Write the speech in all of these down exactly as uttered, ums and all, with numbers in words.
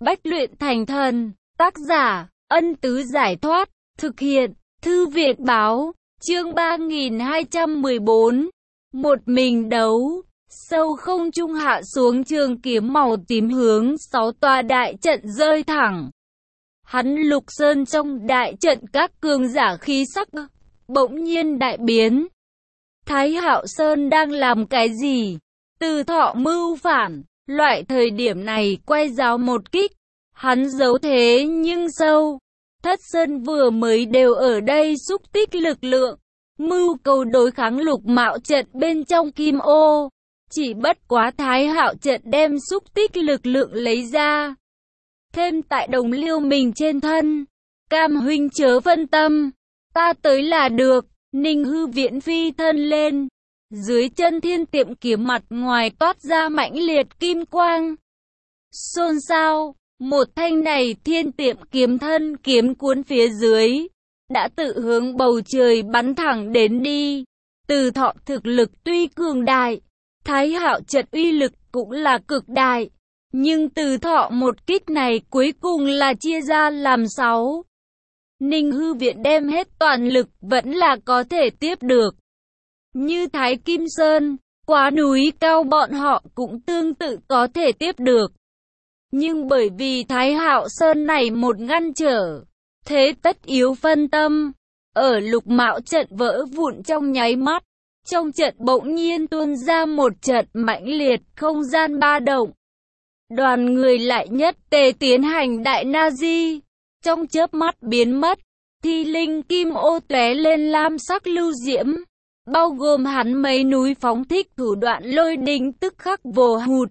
Bách luyện thành thần. Tác giả, Ân Tứ Giải Thoát. Thực hiện, Thư Việt Báo. Chương ba nghìn hai trăm mười bốn. Một mình đấu. Sâu không trung hạ xuống, trường kiếm màu tím hướng sáu tòa đại trận rơi thẳng. Hắn Lục Sơn trong đại trận các cường giả khí sắc bỗng nhiên đại biến. Thái Hạo Sơn đang làm cái gì? Từ Thọ mưu phản, loại thời điểm này quay giáo một kích, hắn giấu thế nhưng sâu. Thất Sơn vừa mới đều ở đây xúc tích lực lượng, mưu cầu đối kháng Lục Mạo trận bên trong Kim Ô. Chỉ bất quá Thái Hạo trận đem xúc tích lực lượng lấy ra, thêm tại đồng liêu mình trên thân. Cam huynh chớ phân tâm, ta tới là được. Ninh Hư Viễn phi thân lên, dưới chân thiên tiệm kiếm mặt ngoài toát ra mãnh liệt kim quang. Xôn xao, một thanh này thiên tiệm kiếm thân kiếm cuốn phía dưới, đã tự hướng bầu trời bắn thẳng đến đi. Từ Thọ thực lực tuy cường đại, Thái Hạo trận uy lực cũng là cực đại, nhưng Từ Thọ một kích này cuối cùng là chia ra làm sáu. Ninh Hư Viễn đem hết toàn lực vẫn là có thể tiếp được. Như Thái Kim Sơn, Quá Núi Cao bọn họ cũng tương tự có thể tiếp được. Nhưng bởi vì Thái Hạo Sơn này một ngăn trở, thế tất yếu phân tâm. Ở Lục Mạo trận vỡ vụn trong nháy mắt, trong trận bỗng nhiên tuôn ra một trận mãnh liệt không gian ba động. Đoàn người lại nhất tề tiến hành đại na di. Trong chớp mắt biến mất, thi linh kim ô tóe lên lam sắc lưu diễm, bao gồm hắn mấy núi phóng thích thủ đoạn lôi đình tức khắc vồ hụt.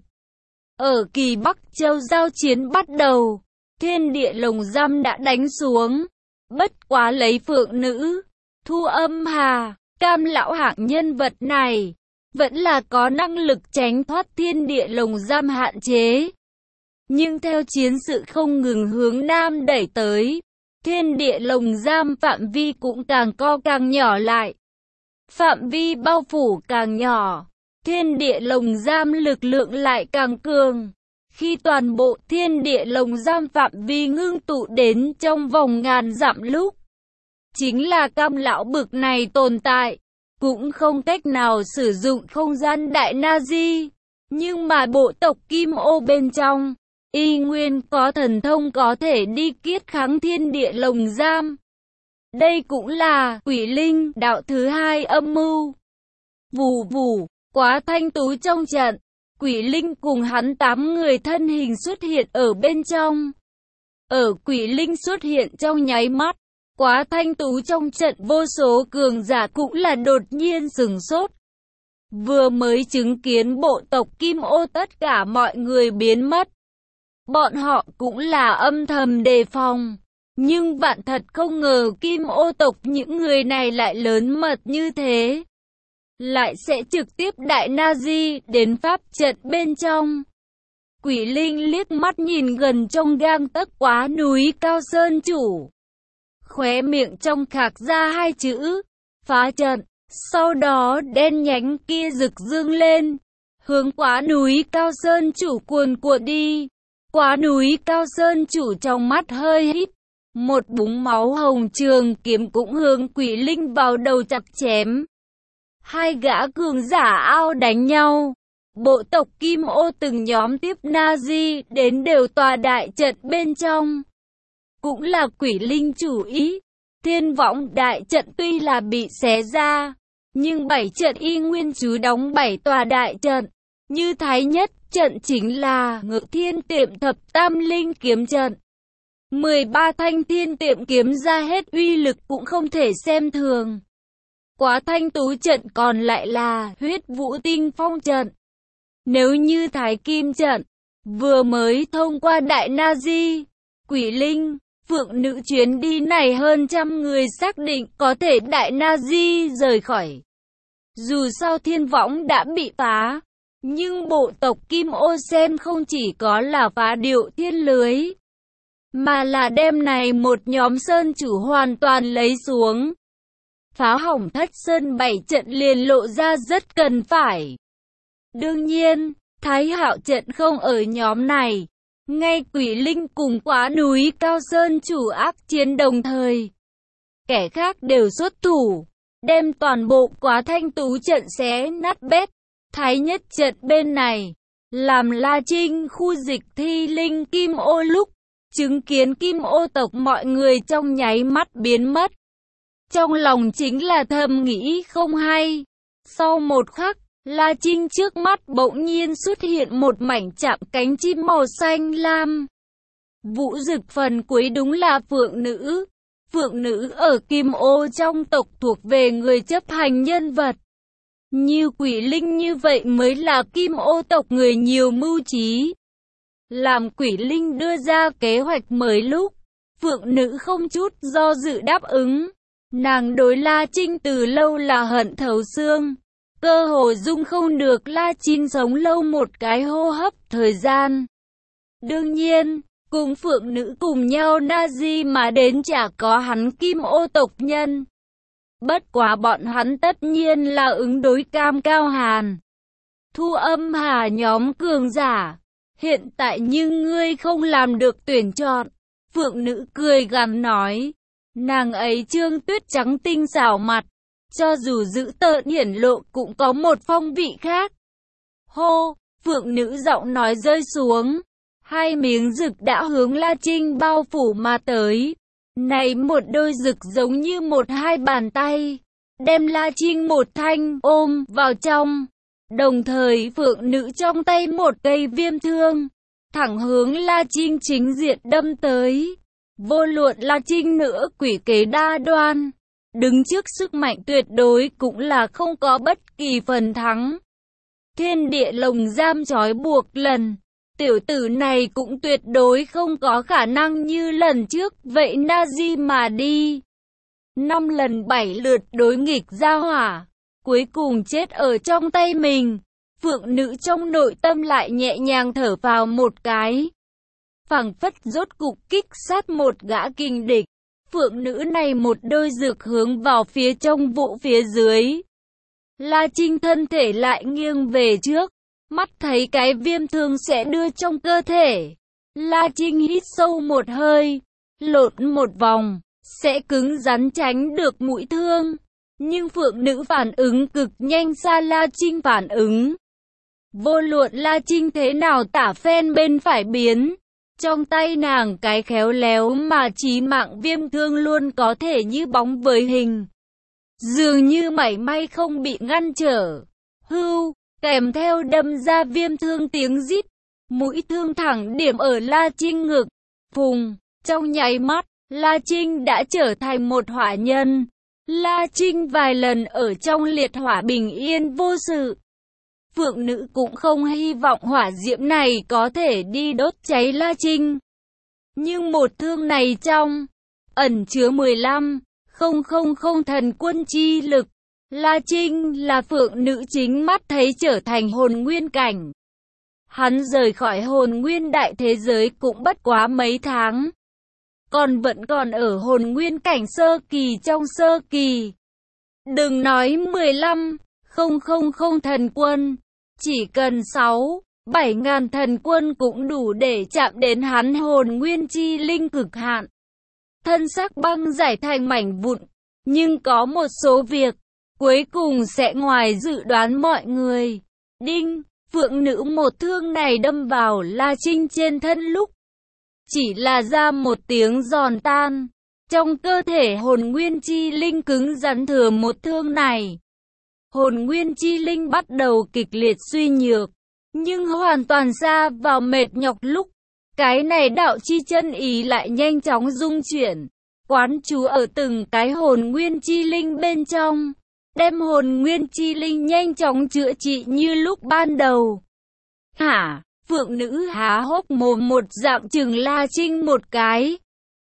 Ở Kỳ Bắc Châu giao chiến bắt đầu, thiên địa lồng giam đã đánh xuống, bất quá lấy Phượng Nữ, Thu Âm Hà, Cam lão hạng nhân vật này, vẫn là có năng lực tránh thoát thiên địa lồng giam hạn chế. Nhưng theo chiến sự không ngừng hướng nam đẩy tới, thiên địa lồng giam phạm vi cũng càng co càng nhỏ lại. Phạm vi bao phủ càng nhỏ, thiên địa lồng giam lực lượng lại càng cường. Khi toàn bộ thiên địa lồng giam phạm vi ngưng tụ đến trong vòng ngàn dặm lúc, chính là Cam lão bực này tồn tại, cũng không cách nào sử dụng không gian đại na di. Nhưng mà bộ tộc Kim Ô bên trong, y nguyên có thần thông có thể đi kiết kháng thiên địa lồng giam. Đây cũng là Quỷ Linh đạo thứ hai âm mưu. Vù vù, Quá Thanh Tú trong trận, Quỷ Linh cùng hắn tám người thân hình xuất hiện ở bên trong. Ở Quỷ Linh xuất hiện trong nháy mắt, Quá Thanh Tú trong trận vô số cường giả cũng là đột nhiên sửng sốt. Vừa mới chứng kiến bộ tộc Kim Ô tất cả mọi người biến mất, bọn họ cũng là âm thầm đề phòng. Nhưng vạn thật không ngờ Kim Ô tộc những người này lại lớn mật như thế, lại sẽ trực tiếp đại na di đến pháp trận bên trong. Quỷ Linh liếc mắt nhìn gần trong gang tấc Quá Núi Cao Sơn chủ, khóe miệng trong khạc ra hai chữ phá trận. Sau đó đen nhánh kia rực dương lên, hướng Quá Núi Cao Sơn chủ cuồn cuộn đi. Quá Núi Cao Sơn chủ trong mắt hơi híp, một búng máu hồng trường kiếm cũng hướng Quỷ Linh vào đầu chặt chém. Hai gã cường giả ao đánh nhau. Bộ tộc Kim Ô từng nhóm tiếp na di đến đều tòa đại trận bên trong, cũng là Quỷ Linh chủ ý. Thiên Võng đại trận tuy là bị xé ra, nhưng bảy trận y nguyên trú đóng bảy tòa đại trận. Như Thái Nhất trận chính là Ngự Thiên Tiệm Thập Tam Linh kiếm trận. mười ba thanh thiên tiệm kiếm ra hết uy lực cũng không thể xem thường. Quá Thanh Tú trận còn lại là Huyết Vũ Tinh Phong trận. Nếu như Thái Kim trận vừa mới thông qua đại na di, Quỷ Linh, Phượng Nữ chuyến đi này hơn trăm người xác định có thể đại na di rời khỏi. Dù sao Thiên Võng đã bị phá, nhưng bộ tộc Kim Ô xem không chỉ có là phá điệu thiên lưới, mà là đem này một nhóm sơn chủ hoàn toàn lấy xuống. Phá hỏng Thất Sơn bảy trận liền lộ ra rất cần phải. Đương nhiên, Thái Hạo trận không ở nhóm này. Ngay Quỷ Linh cùng Quá Núi Cao Sơn chủ ác chiến đồng thời. Kẻ khác đều xuất thủ, đem toàn bộ Quá Thanh Tú trận xé nát bét. Thái nhất trận bên này, làm La Trinh khu dịch thi linh kim ô lúc chứng kiến kim ô tộc mọi người trong nháy mắt biến mất. Trong lòng chính là thầm nghĩ không hay. Sau một khắc, La Trinh trước mắt bỗng nhiên xuất hiện một mảnh chạm cánh chim màu xanh lam. Vũ Dực phần cuối đúng là phượng nữ. Phượng nữ ở kim ô trong tộc thuộc về người chấp hành nhân vật. Như Quỷ Linh như vậy mới là kim ô tộc người nhiều mưu trí. Làm Quỷ Linh đưa ra kế hoạch mới lúc, phượng nữ không chút do dự đáp ứng. Nàng đối La Trinh từ lâu là hận thấu xương. Cơ hồ dung không được La Trinh sống lâu một cái hô hấp thời gian. Đương nhiên, cùng phượng nữ cùng nhau na di mà đến chả có hắn kim ô tộc nhân. Bất quá bọn hắn tất nhiên là ứng đối Cam Cao Hàn. Thu Âm Hà nhóm cường giả. Hiện tại nhưng ngươi không làm được tuyển chọn. Phượng nữ cười gằn nói. Nàng ấy trương tuyết trắng tinh xảo mặt. Cho dù dữ tợn hiển lộ cũng có một phong vị khác. Hô, phượng nữ giọng nói rơi xuống. Hai miếng rực đã hướng La Trinh bao phủ mà tới. Này một đôi rực giống như một hai bàn tay. Đem La Trinh một thanh ôm vào trong. Đồng thời phượng nữ trong tay một cây viêm thương. Thẳng hướng La Trinh chính diện đâm tới. Vô luận La Trinh nữa quỷ kế đa đoan. Đứng trước sức mạnh tuyệt đối cũng là không có bất kỳ phần thắng. Thiên địa lồng giam trói buộc lần. Tiểu tử này cũng tuyệt đối không có khả năng như lần trước. Vậy Nazi mà đi. Năm lần bảy lượt đối nghịch ra hỏa. Cuối cùng chết ở trong tay mình. Phượng nữ trong nội tâm lại nhẹ nhàng thở vào một cái. Phảng phất rốt cục kích sát một gã kình địch. Phượng nữ này một đôi rực hướng vào phía trong vụ phía dưới. La Trinh thân thể lại nghiêng về trước. Mắt thấy cái viêm thương sẽ đưa trong cơ thể. La Trinh hít sâu một hơi. Lộn một vòng. Sẽ cứng rắn tránh được mũi thương. Nhưng phượng nữ phản ứng cực nhanh xa La Trinh phản ứng. Vô luận La Trinh thế nào tả phen bên phải biến. Trong tay nàng cái khéo léo mà chí mạng viêm thương luôn có thể như bóng với hình. Dường như mảy may không bị ngăn trở. Hưu, kèm theo đâm ra viêm thương tiếng rít. Mũi thương thẳng điểm ở La Trinh ngực. Phùng, trong nháy mắt, La Trinh đã trở thành một hỏa nhân. La Trinh vài lần ở trong liệt hỏa bình yên vô sự. Phượng nữ cũng không hy vọng hỏa diễm này có thể đi đốt cháy La Trinh. Nhưng một thương này trong ẩn chứa mười lăm nghìn thần quân chi lực. La Trinh là phượng nữ chính mắt thấy trở thành hồn nguyên cảnh. Hắn rời khỏi hồn nguyên đại thế giới cũng bất quá mấy tháng. Còn vẫn còn ở hồn nguyên cảnh sơ kỳ trong sơ kỳ. Đừng nói mười lăm nghìn thần quân. Chỉ cần sáu, bảy ngàn thần quân cũng đủ để chạm đến hắn hồn nguyên chi linh cực hạn. Thân xác băng giải thành mảnh vụn. Nhưng có một số việc, cuối cùng sẽ ngoài dự đoán mọi người. Đinh, phượng nữ một thương này đâm vào La Trinh trên thân lúc. Chỉ là ra một tiếng giòn tan. Trong cơ thể hồn nguyên chi linh cứng rắn thừa một thương này. Hồn nguyên chi linh bắt đầu kịch liệt suy nhược. Nhưng hoàn toàn ra vào mệt nhọc lúc. Cái này đạo chi chân ý lại nhanh chóng dung chuyển. Quán chú ở từng cái hồn nguyên chi linh bên trong. Đem hồn nguyên chi linh nhanh chóng chữa trị như lúc ban đầu. Hả? Phượng nữ há hốc mồm một dạng chừng La Trinh một cái.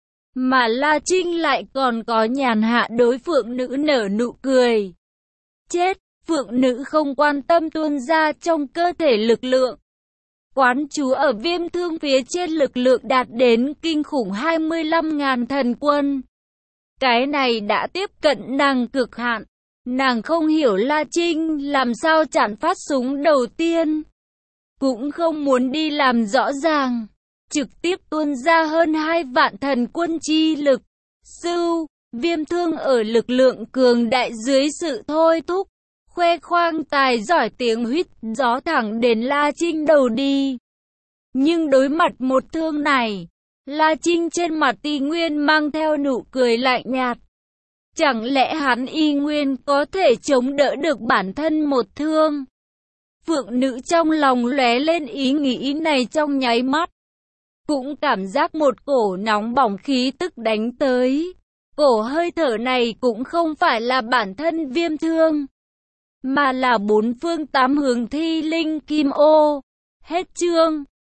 Mà La Trinh lại còn có nhàn hạ đối phượng nữ nở nụ cười. Chết, phượng nữ không quan tâm tuôn ra trong cơ thể lực lượng. Quán chú ở viêm thương phía trên lực lượng đạt đến kinh khủng hai mươi lăm nghìn thần quân. Cái này đã tiếp cận nàng cực hạn. Nàng không hiểu La Trinh làm sao chặn phát súng đầu tiên. Cũng không muốn đi làm rõ ràng. trực tiếp tuôn ra hơn hai vạn thần quân chi lực. Sưu, Viêm Thương ở lực lượng cường đại dưới sự thôi thúc, khoe khoang tài giỏi tiếng huýt gió thẳng đến La Trinh đầu đi. Nhưng đối mặt một thương này, La Trinh trên mặt y nguyên mang theo nụ cười lạnh nhạt. Chẳng lẽ hắn y nguyên có thể chống đỡ được bản thân một thương? Phượng nữ trong lòng lóe lên ý nghĩ này trong nháy mắt. Cũng cảm giác một cổ nóng bỏng khí tức đánh tới. Cổ hơi thở này cũng không phải là bản thân Viêm Thương, mà là bốn phương tám hướng thi linh kim ô. Hết chương.